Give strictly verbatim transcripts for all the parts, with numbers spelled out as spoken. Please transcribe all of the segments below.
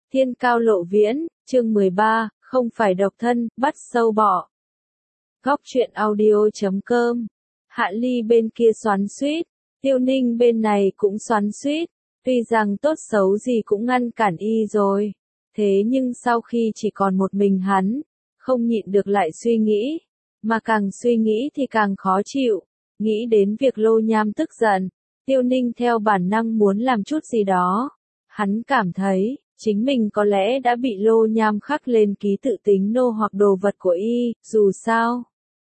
Thiên cao lộ viễn, chương mười ba, không phải độc thân, bắt sâu bọ. Góc truyện audio chấm com. Hạ Ly bên kia xoắn xuýt, Tiêu Ninh bên này cũng xoắn xuýt, tuy rằng tốt xấu gì cũng ngăn cản y rồi. Thế nhưng sau khi chỉ còn một mình hắn, không nhịn được lại suy nghĩ, mà càng suy nghĩ thì càng khó chịu, nghĩ đến việc Lô Nham tức giận, Tiêu Ninh theo bản năng muốn làm chút gì đó. Hắn cảm thấy, chính mình có lẽ đã bị Lô Nham khắc lên ký tự tính nô hoặc đồ vật của y, dù sao.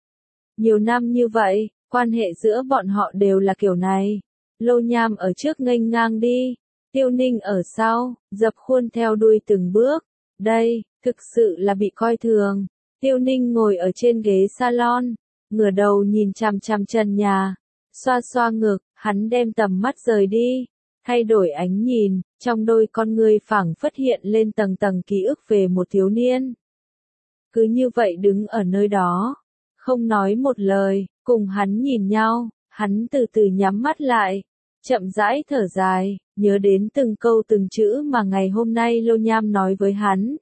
Nhiều năm như vậy, quan hệ giữa bọn họ đều là kiểu này. Lô Nham ở trước nghênh ngang đi, Tiêu Ninh ở sau, dập khuôn theo đuôi từng bước. Đây, thực sự là bị coi thường. Tiêu Ninh ngồi ở trên ghế salon, ngửa đầu nhìn chằm chằm trần nhà, xoa xoa ngực, hắn đem tầm mắt rời đi, thay đổi ánh nhìn, trong đôi con ngươi phảng phất hiện lên tầng tầng ký ức về một thiếu niên. Cứ như vậy đứng ở nơi đó, không nói một lời, cùng hắn nhìn nhau, hắn từ từ nhắm mắt lại, chậm rãi thở dài, nhớ đến từng câu từng chữ mà ngày hôm nay Lô Nham nói với hắn.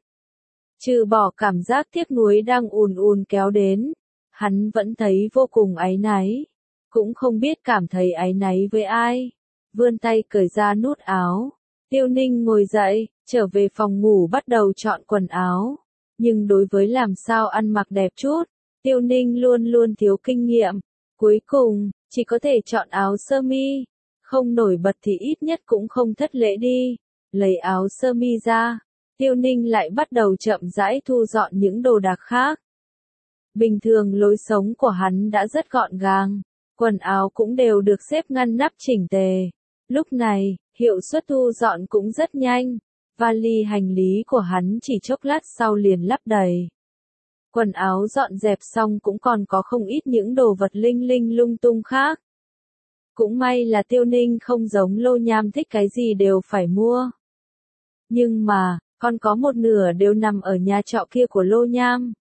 Trừ bỏ cảm giác tiếc nuối đang ùn ùn kéo đến, hắn vẫn thấy vô cùng áy náy, cũng không biết cảm thấy áy náy với ai. Vươn tay cởi ra nút áo, Tiêu Ninh ngồi dậy, trở về phòng ngủ bắt đầu chọn quần áo. Nhưng đối với làm sao ăn mặc đẹp chút, Tiêu Ninh luôn luôn thiếu kinh nghiệm. Cuối cùng, chỉ có thể chọn áo sơ mi. Không nổi bật thì ít nhất cũng không thất lễ đi. Lấy áo sơ mi ra, Tiêu Ninh lại bắt đầu chậm rãi thu dọn những đồ đạc khác. Bình thường lối sống của hắn đã rất gọn gàng, quần áo cũng đều được xếp ngăn nắp chỉnh tề. Lúc này, hiệu suất thu dọn cũng rất nhanh, vali hành lý của hắn chỉ chốc lát sau liền lắp đầy. Quần áo dọn dẹp xong cũng còn có không ít những đồ vật linh linh lung tung khác. Cũng may là Tiêu Ninh không giống Lô Nham thích cái gì đều phải mua. Nhưng mà, còn có một nửa đều nằm ở nhà trọ kia của Lô Nham.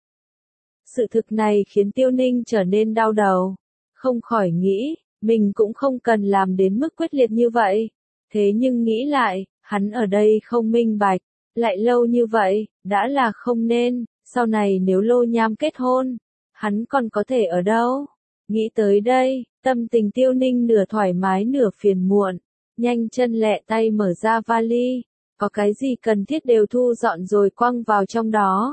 Sự thực này khiến Tiêu Ninh trở nên đau đầu, không khỏi nghĩ, mình cũng không cần làm đến mức quyết liệt như vậy. Thế nhưng nghĩ lại, hắn ở đây không minh bạch, lại lâu như vậy, đã là không nên, sau này nếu Lô Nham kết hôn, hắn còn có thể ở đâu? Nghĩ tới đây, tâm tình Tiêu Ninh nửa thoải mái nửa phiền muộn, nhanh chân lẹ tay mở ra vali, có cái gì cần thiết đều thu dọn rồi quăng vào trong đó.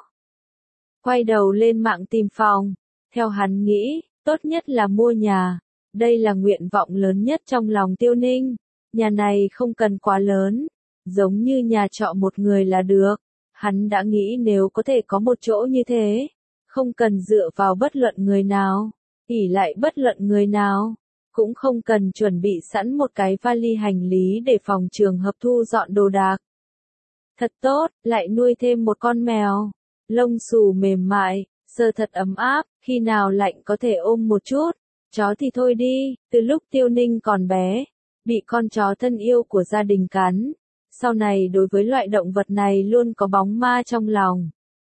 Quay đầu lên mạng tìm phòng, theo hắn nghĩ, tốt nhất là mua nhà. Đây là nguyện vọng lớn nhất trong lòng Tiêu Ninh. Nhà này không cần quá lớn, giống như nhà trọ một người là được. Hắn đã nghĩ nếu có thể có một chỗ như thế, không cần dựa vào bất luận người nào, ỷ lại bất luận người nào, cũng không cần chuẩn bị sẵn một cái vali hành lý để phòng trường hợp thu dọn đồ đạc. Thật tốt, lại nuôi thêm một con mèo, lông xù mềm mại, sờ thật ấm áp, khi nào lạnh có thể ôm một chút. Chó thì thôi đi, từ lúc Tiêu Ninh còn bé, bị con chó thân yêu của gia đình cắn. Sau này đối với loại động vật này luôn có bóng ma trong lòng.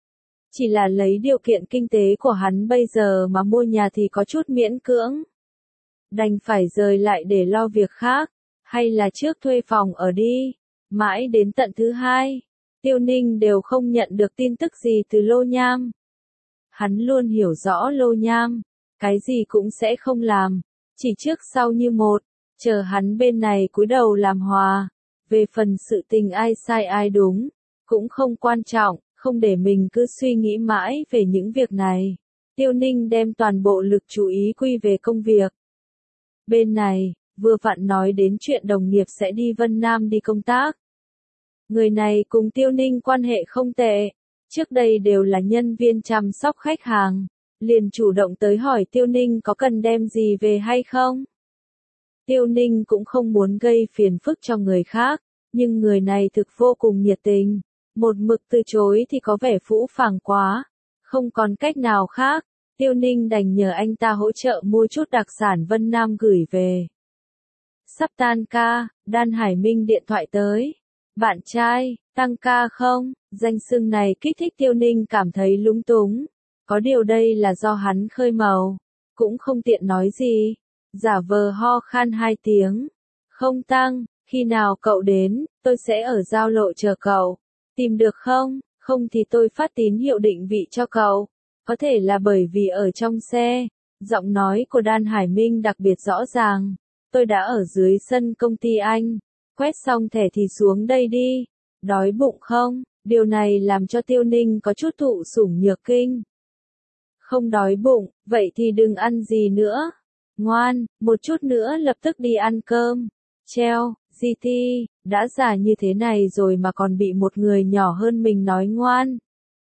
Chỉ là lấy điều kiện kinh tế của hắn bây giờ mà mua nhà thì có chút miễn cưỡng. Đành phải rời lại để lo việc khác, hay là trước thuê phòng ở đi. Mãi đến tận thứ hai, Tiêu Ninh đều không nhận được tin tức gì từ Lô Nham. Hắn luôn hiểu rõ Lô Nham, cái gì cũng sẽ không làm, chỉ trước sau như một, chờ hắn bên này cúi đầu làm hòa. Về phần sự tình ai sai ai đúng, cũng không quan trọng, không để mình cứ suy nghĩ mãi về những việc này. Tiêu Ninh đem toàn bộ lực chú ý quy về công việc. Bên này, vừa vặn nói đến chuyện đồng nghiệp sẽ đi Vân Nam đi công tác. Người này cùng Tiêu Ninh quan hệ không tệ, trước đây đều là nhân viên chăm sóc khách hàng, liền chủ động tới hỏi Tiêu Ninh có cần đem gì về hay không. Tiêu Ninh cũng không muốn gây phiền phức cho người khác, nhưng người này thực vô cùng nhiệt tình, một mực từ chối thì có vẻ phũ phàng quá, không còn cách nào khác, Tiêu Ninh đành nhờ anh ta hỗ trợ mua chút đặc sản Vân Nam gửi về. Sắp tan ca, Đan Hải Minh điện thoại tới. Bạn trai, tăng ca không? Danh xưng này kích thích Tiêu Ninh cảm thấy lúng túng. Có điều đây là do hắn khơi mào, cũng không tiện nói gì. Giả vờ ho khan hai tiếng. Không tăng, khi nào cậu đến, tôi sẽ ở giao lộ chờ cậu. Tìm được không? Không thì tôi phát tín hiệu định vị cho cậu. Có thể là bởi vì ở trong xe. Giọng nói của Đan Hải Minh đặc biệt rõ ràng. Tôi đã ở dưới sân công ty anh. Quét xong thẻ thì xuống đây đi. Đói bụng không? Điều này làm cho Tiêu Ninh có chút thụ sủng nhược kinh. Không đói bụng, vậy thì đừng ăn gì nữa. Ngoan, một chút nữa lập tức đi ăn cơm. Treo, giê tê, đã già như thế này rồi mà còn bị một người nhỏ hơn mình nói ngoan.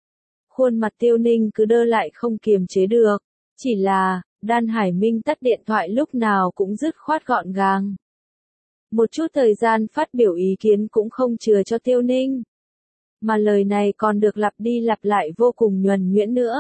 Khuôn mặt Tiêu Ninh cứ đơ lại không kiềm chế được. Chỉ là, Đan Hải Minh tắt điện thoại lúc nào cũng dứt khoát gọn gàng. Một chút thời gian phát biểu ý kiến cũng không chừa cho Tiêu Ninh. Mà lời này còn được lặp đi lặp lại vô cùng nhuần nhuyễn nữa.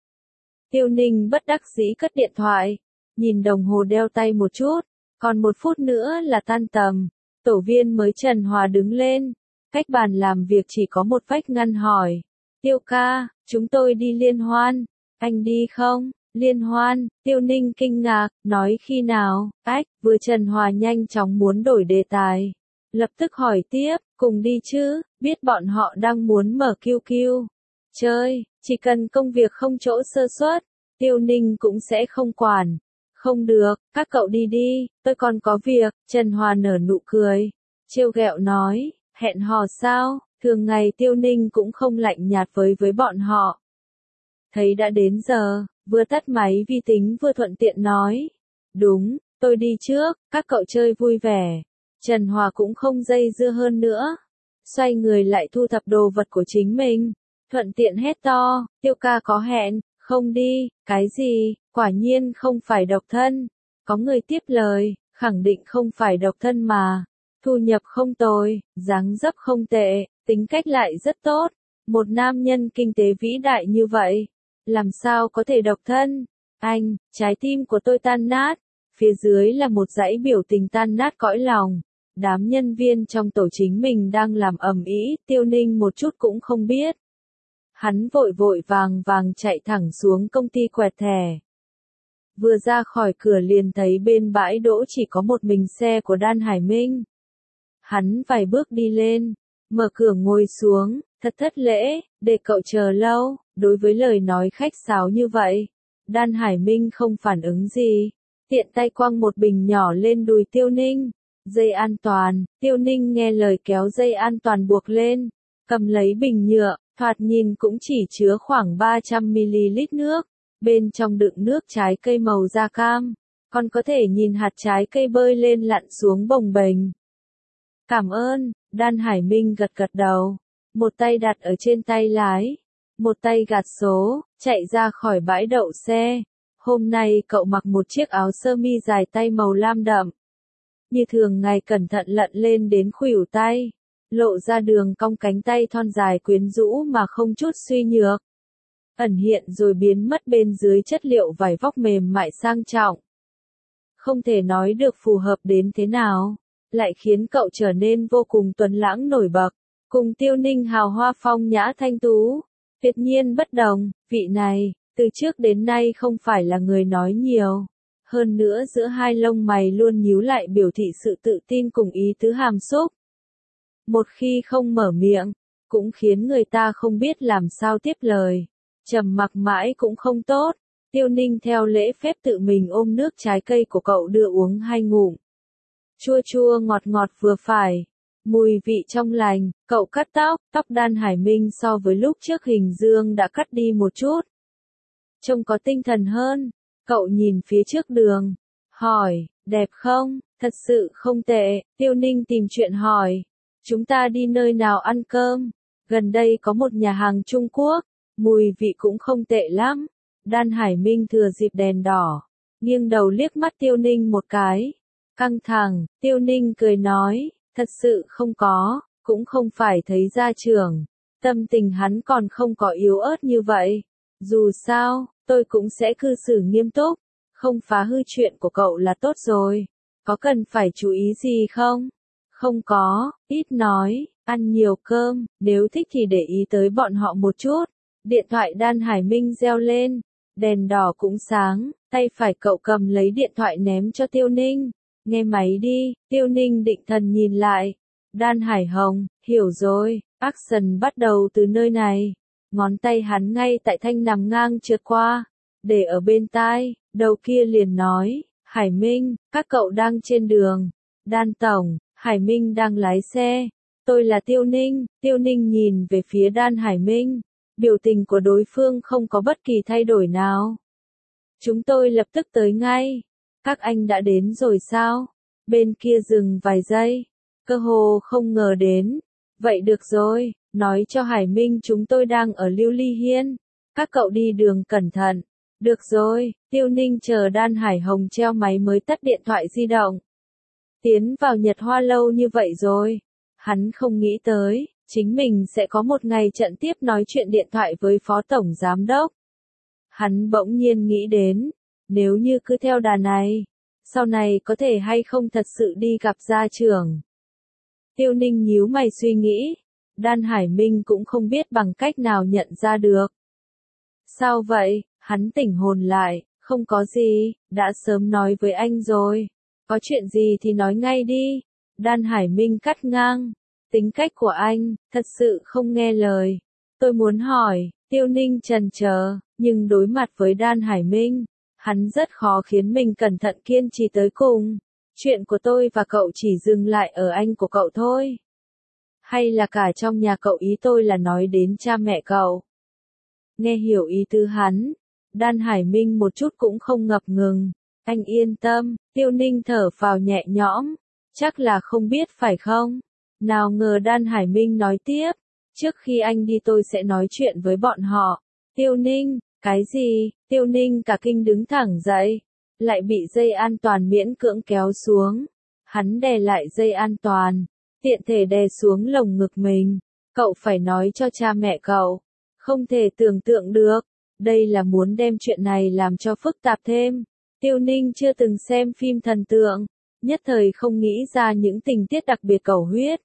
Tiêu Ninh bất đắc dĩ cất điện thoại, nhìn đồng hồ đeo tay một chút, còn một phút nữa là tan tầm. Tổ viên mới Trần Hòa đứng lên, cách bàn làm việc chỉ có một vách ngăn hỏi. Tiêu ca, chúng tôi đi liên hoan, anh đi không? Liên hoan, Tiêu Ninh kinh ngạc, nói khi nào? Ách, vừa Trần Hòa nhanh chóng muốn đổi đề tài. Lập tức hỏi tiếp, cùng đi chứ, biết bọn họ đang muốn mở kiu kiu. Chơi, chỉ cần công việc không chỗ sơ suất, Tiêu Ninh cũng sẽ không quản. Không được, các cậu đi đi, tôi còn có việc. Trần Hòa nở nụ cười, trêu ghẹo nói, hẹn hò sao? Thường ngày Tiêu Ninh cũng không lạnh nhạt với với bọn họ. Thấy đã đến giờ, vừa tắt máy vi tính vừa thuận tiện nói. Đúng, tôi đi trước, các cậu chơi vui vẻ. Trần Hòa cũng không dây dưa hơn nữa. Xoay người lại thu thập đồ vật của chính mình. Thuận tiện hét to, Tiêu ca có hẹn, không đi, cái gì, quả nhiên không phải độc thân. Có người tiếp lời, khẳng định không phải độc thân mà. Thu nhập không tồi, dáng dấp không tệ, tính cách lại rất tốt. Một nam nhân kinh tế vĩ đại như vậy, làm sao có thể độc thân? Anh, trái tim của tôi tan nát. Phía dưới là một dãy biểu tình tan nát cõi lòng. Đám nhân viên trong tổ chính mình đang làm ầm ĩ, Tiêu Ninh một chút cũng không biết. Hắn vội vội vàng vàng chạy thẳng xuống công ty quẹt thẻ. Vừa ra khỏi cửa liền thấy bên bãi đỗ chỉ có một mình xe của Đan Hải Minh. Hắn vài bước đi lên, mở cửa ngồi xuống, thật thất lễ, để cậu chờ lâu. Đối với lời nói khách sáo như vậy, Đan Hải Minh không phản ứng gì, tiện tay quăng một bình nhỏ lên đùi Tiêu Ninh. Dây an toàn, Tiêu Ninh nghe lời kéo dây an toàn buộc lên, cầm lấy bình nhựa, thoạt nhìn cũng chỉ chứa khoảng ba trăm mi li lít nước, bên trong đựng nước trái cây màu da cam, còn có thể nhìn hạt trái cây bơi lên lặn xuống bồng bềnh. Cảm ơn, Đan Hải Minh gật gật đầu, một tay đặt ở trên tay lái, một tay gạt số, chạy ra khỏi bãi đậu xe. Hôm nay cậu mặc một chiếc áo sơ mi dài tay màu lam đậm. Như thường ngày cẩn thận lận lên đến khuỷu tay, lộ ra đường cong cánh tay thon dài quyến rũ mà không chút suy nhược. Ẩn hiện rồi biến mất bên dưới chất liệu vải vóc mềm mại sang trọng. Không thể nói được phù hợp đến thế nào, lại khiến cậu trở nên vô cùng tuấn lãng nổi bật, cùng Tiêu Ninh hào hoa phong nhã thanh tú. Tuyệt nhiên bất đồng, vị này, từ trước đến nay không phải là người nói nhiều. Hơn nữa giữa hai lông mày luôn nhíu lại biểu thị sự tự tin cùng ý tứ hàm xúc. Một khi không mở miệng, cũng khiến người ta không biết làm sao tiếp lời. Trầm mặc mãi cũng không tốt. Tiêu Ninh theo lễ phép tự mình ôm nước trái cây của cậu đưa uống hai ngụm. Chua chua ngọt ngọt vừa phải. Mùi vị trong lành, cậu cắt tóc, tóc Đan Hải Minh so với lúc trước hình dương đã cắt đi một chút. Trông có tinh thần hơn, cậu nhìn phía trước đường, hỏi, đẹp không, thật sự không tệ, Tiêu Ninh tìm chuyện hỏi. Chúng ta đi nơi nào ăn cơm, gần đây có một nhà hàng Trung Quốc, mùi vị cũng không tệ lắm. Đan Hải Minh thừa dịp đèn đỏ, nghiêng đầu liếc mắt Tiêu Ninh một cái. Căng thẳng, Tiêu Ninh cười nói. Thật sự không có, cũng không phải thấy gia trưởng. Tâm tình hắn còn không có yếu ớt như vậy. Dù sao, tôi cũng sẽ cư xử nghiêm túc. Không phá hư chuyện của cậu là tốt rồi. Có cần phải chú ý gì không? Không có, ít nói, ăn nhiều cơm, nếu thích thì để ý tới bọn họ một chút. Điện thoại Đan Hải Minh reo lên. Đèn đỏ cũng sáng, tay phải cậu cầm lấy điện thoại ném cho Tiêu Ninh. Nghe máy đi, Tiêu Ninh định thần nhìn lại. Đan Hải Hồng, hiểu rồi, Action bắt đầu từ nơi này. Ngón tay hắn ngay tại thanh nằm ngang trượt qua, để ở bên tai, đầu kia liền nói, Hải Minh, các cậu đang trên đường. Đan Tổng, Hải Minh đang lái xe. Tôi là Tiêu Ninh. Tiêu Ninh nhìn về phía Đan Hải Minh. Biểu tình của đối phương không có bất kỳ thay đổi nào. Chúng tôi lập tức tới ngay. Các anh đã đến rồi sao? Bên kia dừng vài giây. Cơ hồ không ngờ đến. Vậy được rồi, nói cho Hải Minh chúng tôi đang ở Lưu Ly Hiên. Các cậu đi đường cẩn thận. Được rồi, Tiêu Ninh chờ Đan Hải Hồng treo máy mới tắt điện thoại di động. Tiến vào Nhật Hoa lâu như vậy rồi. Hắn không nghĩ tới, chính mình sẽ có một ngày trận tiếp nói chuyện điện thoại với Phó Tổng Giám Đốc. Hắn bỗng nhiên nghĩ đến, nếu như cứ theo đà này, sau này có thể hay không thật sự đi gặp gia trưởng. Tiêu Ninh nhíu mày suy nghĩ, Đan Hải Minh cũng không biết bằng cách nào nhận ra được. Sao vậy? Hắn tỉnh hồn lại, không có gì, đã sớm nói với anh rồi. Có chuyện gì thì nói ngay đi. Đan Hải Minh cắt ngang. Tính cách của anh, thật sự không nghe lời. Tôi muốn hỏi, Tiêu Ninh chần chờ, nhưng đối mặt với Đan Hải Minh, hắn rất khó khiến mình cẩn thận kiên trì tới cùng. Chuyện của tôi và cậu chỉ dừng lại ở anh của cậu thôi. Hay là cả trong nhà cậu, ý tôi là nói đến cha mẹ cậu. Nghe hiểu ý tứ hắn, Đan Hải Minh một chút cũng không ngập ngừng. Anh yên tâm, Tiêu Ninh thở phào nhẹ nhõm. Chắc là không biết phải không? Nào ngờ Đan Hải Minh nói tiếp. Trước khi anh đi tôi sẽ nói chuyện với bọn họ. Tiêu Ninh, cái gì? Tiêu Ninh cả kinh đứng thẳng dậy. Lại bị dây an toàn miễn cưỡng kéo xuống. Hắn đè lại dây an toàn. Tiện thể đè xuống lồng ngực mình. Cậu phải nói cho cha mẹ cậu. Không thể tưởng tượng được. Đây là muốn đem chuyện này làm cho phức tạp thêm. Tiêu Ninh chưa từng xem phim thần tượng. Nhất thời không nghĩ ra những tình tiết đặc biệt cầu huyết.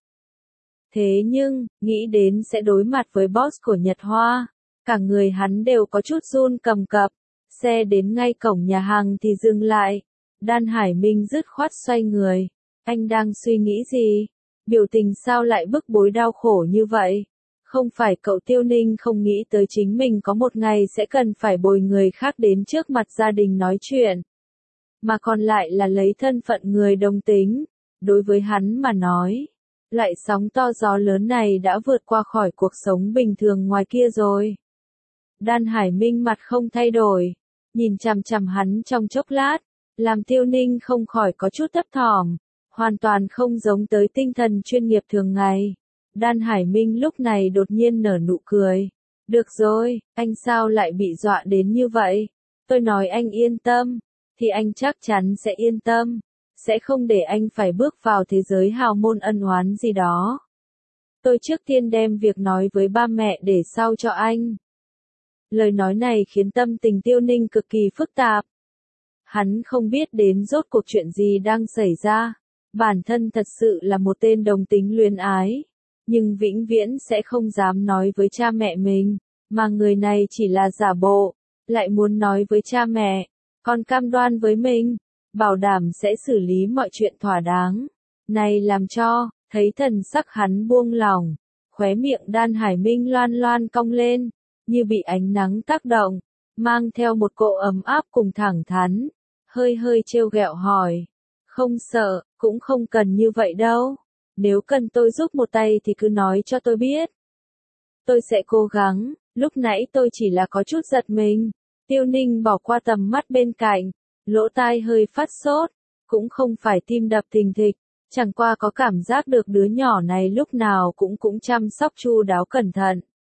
Thế nhưng, nghĩ đến sẽ đối mặt với boss của Nhật Hoa. Cả người hắn đều có chút run cầm cập. Xe đến ngay cổng nhà hàng thì dừng lại. Đan Hải Minh dứt khoát xoay người. Anh đang suy nghĩ gì? Biểu tình sao lại bức bối đau khổ như vậy? Không phải cậu Tiêu Ninh không nghĩ tới chính mình có một ngày sẽ cần phải bồi người khác đến trước mặt gia đình nói chuyện. Mà còn lại là lấy thân phận người đồng tính. Đối với hắn mà nói, lại sóng to gió lớn này đã vượt qua khỏi cuộc sống bình thường ngoài kia rồi. Đan Hải Minh mặt không thay đổi, nhìn chằm chằm hắn trong chốc lát, làm Tiêu Ninh không khỏi có chút thấp thỏm, hoàn toàn không giống tới tinh thần chuyên nghiệp thường ngày. Đan Hải Minh lúc này đột nhiên nở nụ cười. Được rồi, anh sao lại bị dọa đến như vậy? Tôi nói anh yên tâm, thì anh chắc chắn sẽ yên tâm. Sẽ không để anh phải bước vào thế giới hào môn ân oán gì đó. Tôi trước tiên đem việc nói với ba mẹ để sau cho anh. Lời nói này khiến tâm tình Tiêu Ninh cực kỳ phức tạp. Hắn không biết đến rốt cuộc chuyện gì đang xảy ra. Bản thân thật sự là một tên đồng tính luyến ái. Nhưng vĩnh viễn sẽ không dám nói với cha mẹ mình. Mà người này chỉ là giả bộ. Lại muốn nói với cha mẹ. Còn cam đoan với mình. Bảo đảm sẽ xử lý mọi chuyện thỏa đáng. Này làm cho, thấy thần sắc hắn buông lỏng. Khóe miệng Đan Hải Minh loan loan cong lên. Như bị ánh nắng tác động. Mang theo một cỗ ấm áp cùng thẳng thắn. Hơi hơi trêu ghẹo hỏi. Không sợ, cũng không cần như vậy đâu. Nếu cần tôi giúp một tay thì cứ nói cho tôi biết. Tôi sẽ cố gắng. Lúc nãy tôi chỉ là có chút giật mình. Tiêu Ninh bỏ qua tầm mắt bên cạnh. Lỗ tai hơi phát sốt. Cũng không phải tim đập thình thịch. Chẳng qua có cảm giác được đứa nhỏ này lúc nào cũng cũng chăm sóc chu đáo cẩn thận.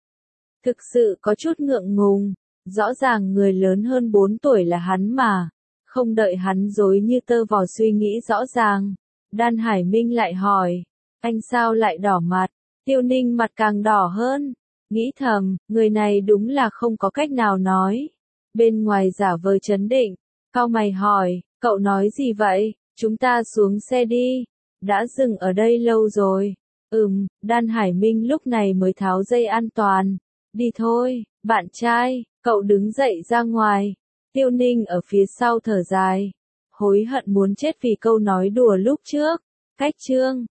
Thực sự có chút ngượng ngùng. Rõ ràng người lớn hơn bốn tuổi là hắn mà. Không đợi hắn dối như tơ vò suy nghĩ rõ ràng. Đan Hải Minh lại hỏi. Anh sao lại đỏ mặt? Tiêu Ninh mặt càng đỏ hơn. Nghĩ thầm, người này đúng là không có cách nào nói. Bên ngoài giả vờ trấn định. Cau mày hỏi, cậu nói gì vậy? Chúng ta xuống xe đi. Đã dừng ở đây lâu rồi. Ừm, Đan Hải Minh lúc này mới tháo dây an toàn. Đi thôi, bạn trai, cậu đứng dậy ra ngoài. Tiêu Ninh ở phía sau thở dài. Hối hận muốn chết vì câu nói đùa lúc trước. Cách chương